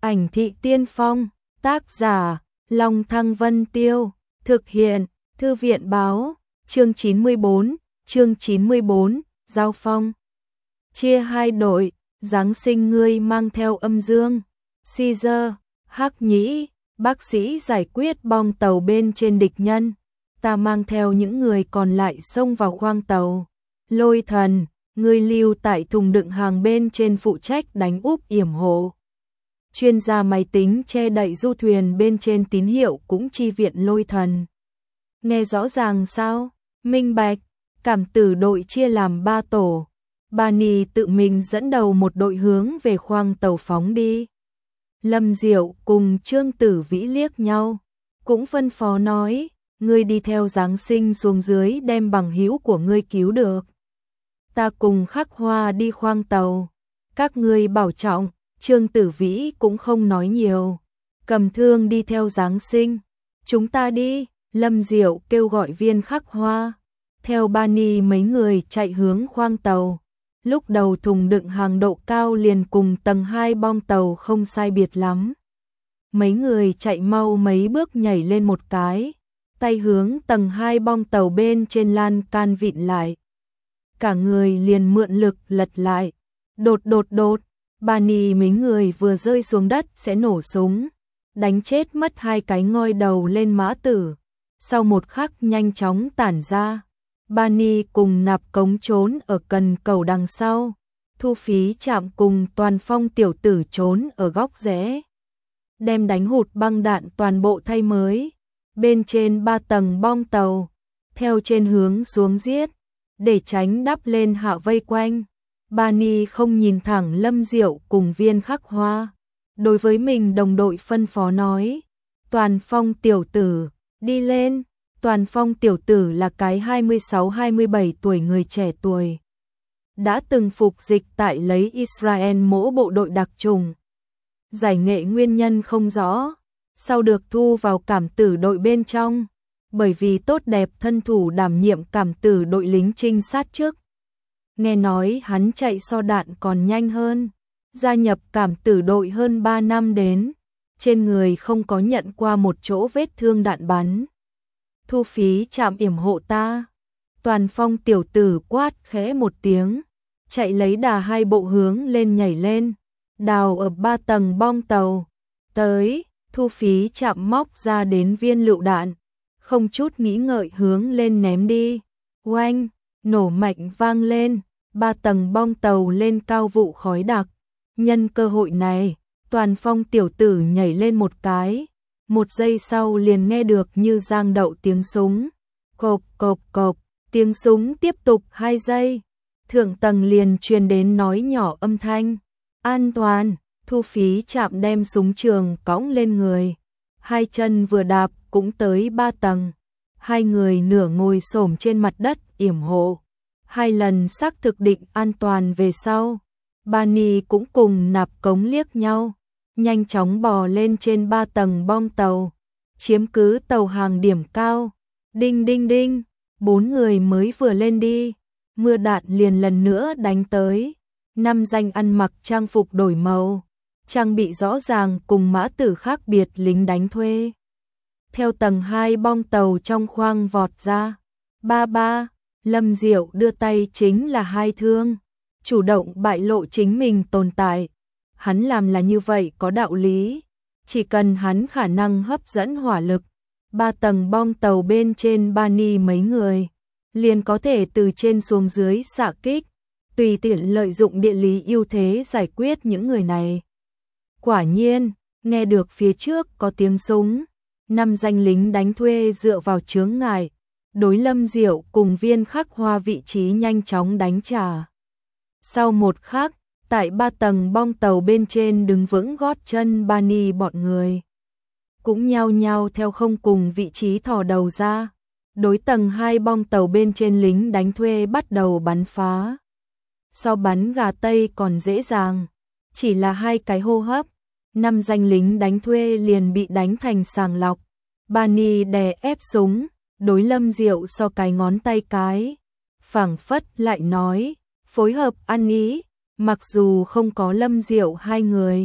Ảnh thị tiên phong, tác giả, Long Thăng Vân Tiêu, thực hiện, Thư viện báo, chương 94, Giao phong. Chia hai đội, Giáng sinh ngươi mang theo âm dương, Caesar, Hắc Nhĩ, bác sĩ giải quyết bong tàu bên trên địch nhân, ta mang theo những người còn lại xông vào khoang tàu. Lôi Thần, ngươi lưu tại thùng đựng hàng bên trên phụ trách đánh úp yểm hộ. Chuyên gia máy tính che đậy du thuyền bên trên tín hiệu cũng chi viện Lôi Thần. Nghe rõ ràng sao? Minh bạch. Cảm tử đội chia làm 3 tổ. Bani tự mình dẫn đầu một đội hướng về khoang tàu phóng đi. Lâm Diệu cùng Trương Tử Vĩ liếc nhau, cũng phân phó nói, ngươi đi theo Giáng sinh xuống dưới đem bằng hữu của ngươi cứu được. Ta cùng Khắc Hoa đi khoang tàu, các ngươi bảo trọng. Trương Tử Vĩ cũng không nói nhiều, cầm thương đi theo Giáng sinh. Chúng ta đi, Lâm Diệu kêu gọi Viên Khắc Hoa, theo Bani mấy người chạy hướng khoang tàu. Lúc đầu thùng đựng hàng độ cao liền cùng tầng 2 bong tàu không sai biệt lắm. Mấy người chạy mau mấy bước nhảy lên một cái, tay hướng tầng 2 bong tàu bên trên lan can vịn lại. Cả người liền mượn lực lật lại, đột. Bani mấy người vừa rơi xuống đất sẽ nổ súng, đánh chết mất 2 cái ngoi đầu lên mã tử. Sau một khắc nhanh chóng tản ra, Bani cùng Nạp Cống trốn ở cần cầu đằng sau, Thu Phí chạm cùng Toàn Phong tiểu tử trốn ở góc rẽ. Đem đánh hụt băng đạn toàn bộ thay mới, bên trên 3 tầng bong tàu, theo trên hướng xuống giết, để tránh đắp lên hạ vây quanh. Bani không nhìn thẳng Lâm Diệu cùng Viên Khắc Hoa, đối với mình đồng đội phân phó nói, Toàn Phong tiểu tử, đi lên. Toàn Phong tiểu tử là cái 26-27 tuổi người trẻ tuổi, đã từng phục dịch tại lấy Israel mỗ bộ đội đặc trùng. Giải nghệ nguyên nhân không rõ, sau được thu vào cảm tử đội bên trong, bởi vì tốt đẹp thân thủ đảm nhiệm cảm tử đội lính trinh sát trước. Nghe nói hắn chạy so đạn còn nhanh hơn, gia nhập cảm tử đội hơn 3 năm đến, trên người không có nhận qua một chỗ vết thương đạn bắn. Thu Phí chạm yểm hộ ta. Toàn Phong tiểu tử quát khẽ một tiếng, chạy lấy đà 2 bộ hướng lên nhảy lên, đào ở 3 tầng bong tàu. Tới, Thu Phí chạm móc ra đến viên lựu đạn, không chút nghĩ ngợi hướng lên ném đi. Oanh, nổ mạnh vang lên, 3 tầng bong tàu lên cao vụ khói đặc. Nhân cơ hội này, Toàn Phong tiểu tử nhảy lên một cái. 1 giây sau liền nghe được như giang đậu tiếng súng. Cộp, tiếng súng tiếp tục 2 giây. Thượng tầng liền truyền đến nói nhỏ âm thanh. An toàn, Thu Phí chạm đem súng trường cõng lên người. 2 chân vừa đạp cũng tới 3 tầng. 2 người nửa ngồi xổm trên mặt đất yểm hộ. 2 lần xác thực định an toàn về sau. Bani cũng cùng Nạp Cống liếc nhau, nhanh chóng bò lên trên 3 tầng bong tàu, chiếm cứ tàu hàng điểm cao. Đinh, 4 người mới vừa lên đi, mưa đạn liền lần nữa đánh tới. 5 danh ăn mặc trang phục đổi màu, trang bị rõ ràng cùng mã tử khác biệt lính đánh thuê, theo tầng 2 bong tàu trong khoang vọt ra. Ba, Lâm Diệu đưa tay chính là 2 thương, chủ động bại lộ chính mình tồn tại. Hắn làm là như vậy có đạo lý, chỉ cần hắn khả năng hấp dẫn hỏa lực, 3 tầng bong tàu bên trên Bani mấy người, liền có thể từ trên xuống dưới xạ kích, tùy tiện lợi dụng địa lý ưu thế giải quyết những người này. Quả nhiên, nghe được phía trước có tiếng súng, 5 danh lính đánh thuê dựa vào chướng ngại, đối Lâm Diệu cùng Viên Khắc Hoa vị trí nhanh chóng đánh trả. Sau một khắc, tại 3 tầng bong tàu bên trên đứng vững gót chân Bani bọn người, cũng nhao nhao theo không cùng vị trí thò đầu ra, đối tầng 2 bong tàu bên trên lính đánh thuê bắt đầu bắn phá. So bắn gà Tây còn dễ dàng, chỉ là 2 cái hô hấp, 5 danh lính đánh thuê liền bị đánh thành sàng lọc. Bani đè ép súng, đối Lâm Diệu so cái ngón tay cái, phảng phất lại nói, phối hợp ăn ý. Mặc dù không có Lâm Diệu 2 người,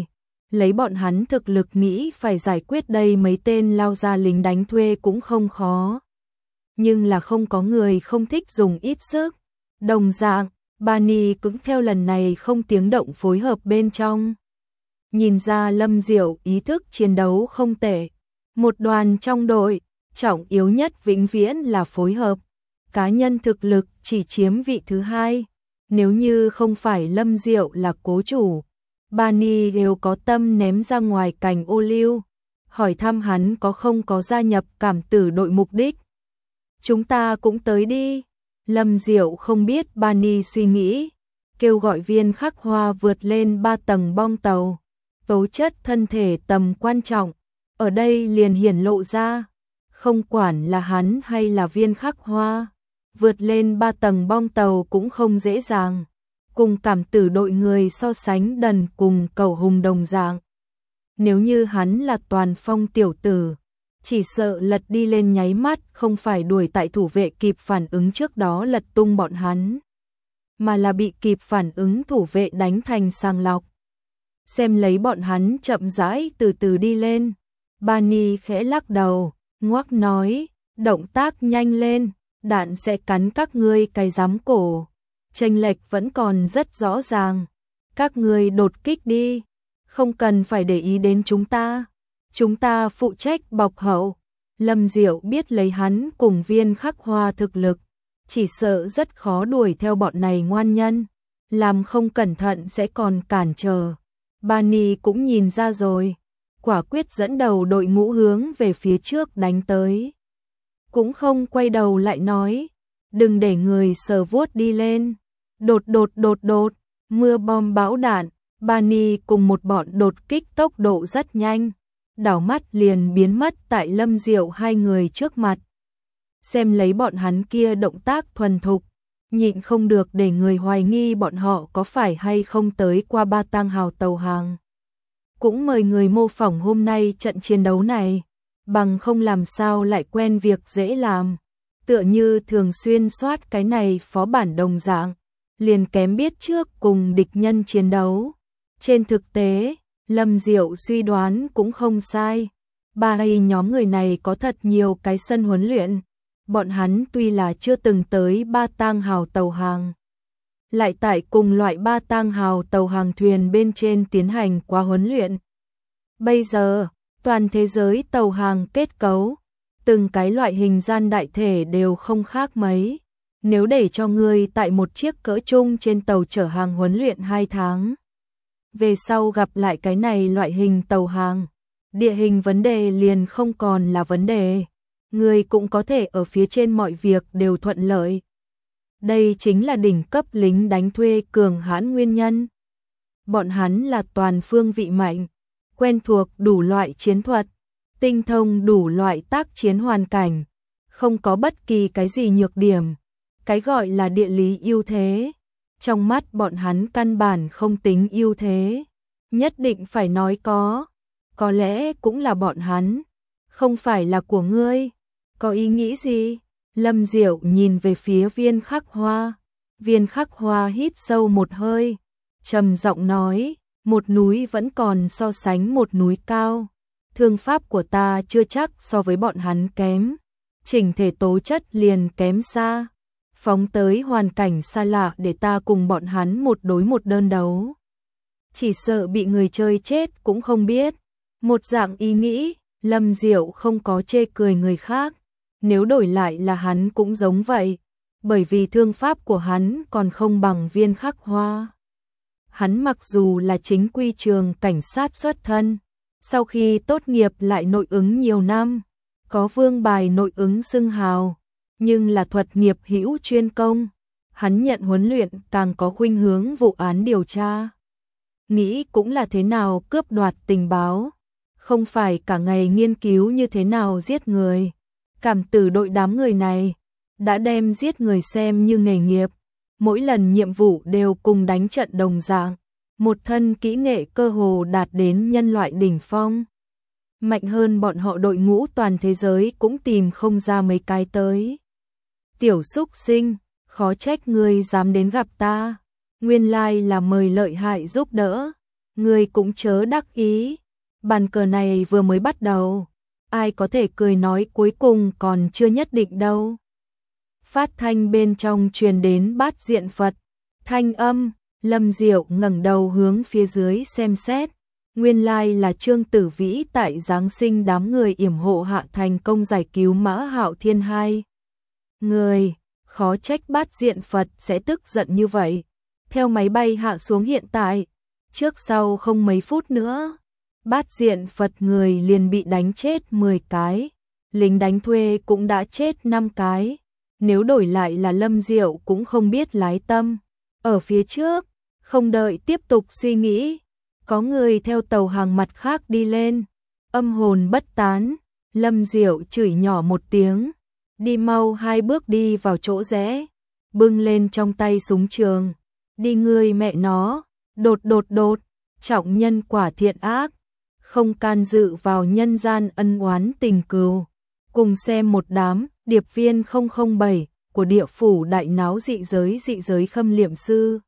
lấy bọn hắn thực lực nghĩ phải giải quyết đây mấy tên lao ra lính đánh thuê cũng không khó. Nhưng là không có người không thích dùng ít sức. Đồng dạng, Bani cũng theo lần này không tiếng động phối hợp bên trong. Nhìn ra Lâm Diệu ý thức chiến đấu không tệ. Một đoàn trong đội, trọng yếu nhất vĩnh viễn là phối hợp. Cá nhân thực lực chỉ chiếm vị thứ hai. Nếu như không phải Lâm Diệu là cố chủ, Bani đều có tâm ném ra ngoài cành ô liu, hỏi thăm hắn có không có gia nhập cảm tử đội mục đích. Chúng ta cũng tới đi. Lâm Diệu không biết Bani suy nghĩ, kêu gọi Viên Khắc Hoa vượt lên 3 tầng bong tàu. Tố chất thân thể tầm quan trọng, ở đây liền hiển lộ ra. Không quản là hắn hay là Viên Khắc Hoa, vượt lên 3 tầng bong tàu cũng không dễ dàng. Cùng cảm tử đội người so sánh đần cùng cầu hùng đồng dạng. Nếu như hắn là toàn phong tiểu tử, chỉ sợ lật đi lên nháy mắt, không phải đuổi tại thủ vệ kịp phản ứng trước đó lật tung bọn hắn, mà là bị kịp phản ứng thủ vệ đánh thành sàng lọc. Xem lấy bọn hắn chậm rãi từ từ đi lên, Bani khẽ lắc đầu, ngoác nói, động tác nhanh lên, đạn sẽ cắn các ngươi cái giám cổ. Chênh lệch vẫn còn rất rõ ràng, các ngươi đột kích đi, không cần phải để ý đến chúng ta phụ trách bọc hậu. Lâm Diệu biết lấy hắn cùng Viên Khắc Hoa thực lực, chỉ sợ rất khó đuổi theo bọn này ngoan nhân, làm không cẩn thận sẽ còn cản trở. Bani cũng nhìn ra rồi, quả quyết dẫn đầu đội ngũ hướng về phía trước đánh tới. Cũng không quay đầu lại nói, đừng để người sờ vuốt đi lên. Đột, mưa bom bão đạn, Bani cùng một bọn đột kích tốc độ rất nhanh, đảo mắt liền biến mất tại Lâm Diệu hai người trước mặt. Xem lấy bọn hắn kia động tác thuần thục, nhịn không được để người hoài nghi bọn họ có phải hay không tới qua Ba Tang Hào tàu hàng. Cũng mời người mô phỏng hôm nay trận chiến đấu này, bằng không làm sao lại quen việc dễ làm, tựa như thường xuyên soát cái này phó bản đồng dạng, liền kém biết trước cùng địch nhân chiến đấu. Trên thực tế, Lâm Diệu suy đoán cũng không sai, nhóm người này có thật nhiều cái sân huấn luyện, bọn hắn tuy là chưa từng tới Ba Tang Hào tàu hàng, lại tại cùng loại Ba Tang Hào tàu hàng thuyền bên trên tiến hành qua huấn luyện. Bây giờ, toàn thế giới tàu hàng kết cấu, từng cái loại hình gian đại thể đều không khác mấy. Nếu để cho ngươi tại một chiếc cỡ chung trên tàu chở hàng huấn luyện 2 tháng, về sau gặp lại cái này loại hình tàu hàng, địa hình vấn đề liền không còn là vấn đề, ngươi cũng có thể ở phía trên mọi việc đều thuận lợi. Đây chính là đỉnh cấp lính đánh thuê cường hãn nguyên nhân. Bọn hắn là toàn phương vị mạnh, quen thuộc đủ loại chiến thuật, tinh thông đủ loại tác chiến hoàn cảnh, không có bất kỳ cái gì nhược điểm. Cái gọi là địa lý ưu thế, trong mắt bọn hắn căn bản không tính ưu thế, nhất định phải nói có lẽ cũng là bọn hắn, không phải là của ngươi. Có ý nghĩ gì? Lâm Diệu nhìn về phía Viên Khắc Hoa. Viên Khắc Hoa hít sâu một hơi, trầm giọng nói, một núi vẫn còn so sánh một núi cao. Thương pháp của ta chưa chắc so với bọn hắn kém, chỉnh thể tố chất liền kém xa. Phóng tới hoàn cảnh xa lạ để ta cùng bọn hắn một đối một đơn đấu, chỉ sợ bị người chơi chết cũng không biết. Một dạng ý nghĩ, Lâm Diệu không có chê cười người khác, nếu đổi lại là hắn cũng giống vậy, bởi vì thương pháp của hắn còn không bằng Viên Khắc Hoa. Hắn mặc dù là chính quy trường cảnh sát xuất thân, sau khi tốt nghiệp lại nội ứng nhiều năm, có vương bài nội ứng xưng hào, nhưng là thuật nghiệp hữu chuyên công, hắn nhận huấn luyện càng có khuynh hướng vụ án điều tra. Nghĩ cũng là thế nào cướp đoạt tình báo, không phải cả ngày nghiên cứu như thế nào giết người. Cảm tử đội đám người này đã đem giết người xem như nghề nghiệp, mỗi lần nhiệm vụ đều cùng đánh trận đồng dạng, một thân kỹ nghệ cơ hồ đạt đến nhân loại đỉnh phong. Mạnh hơn bọn họ đội ngũ toàn thế giới cũng tìm không ra mấy cái tới. Tiểu xúc sinh, khó trách ngươi dám đến gặp ta, nguyên lai là mời lợi hại giúp đỡ. Ngươi cũng chớ đắc ý, bàn cờ này vừa mới bắt đầu, ai có thể cười nói cuối cùng còn chưa nhất định đâu. Phát thanh bên trong truyền đến Bát Diện Phật, thanh âm, Lâm Diệu ngẩng đầu hướng phía dưới xem xét, nguyên lai là Trương Tử Vĩ tại Giáng sinh đám người yểm hộ hạ thành công giải cứu Mã Hạo Thiên hai người, khó trách Bát Diện Phật sẽ tức giận như vậy. Theo máy bay hạ xuống hiện tại, trước sau không mấy phút nữa, Bát Diện Phật người liền bị đánh chết 10 cái, lính đánh thuê cũng đã chết 5 cái. Nếu đổi lại là Lâm Diệu cũng không biết lái tâm. Ở phía trước, không đợi tiếp tục suy nghĩ, có người theo tàu hàng mặt khác đi lên. Âm hồn bất tán, Lâm Diệu chửi nhỏ một tiếng, đi mau 2 bước đi vào chỗ rẽ, bưng lên trong tay súng trường. Đi ngươi mẹ nó, đột, trọng nhân quả thiện ác, không can dự vào nhân gian ân oán tình cừu. Cùng xem một đám điệp viên 007 của địa phủ đại náo dị giới khâm liệm sư.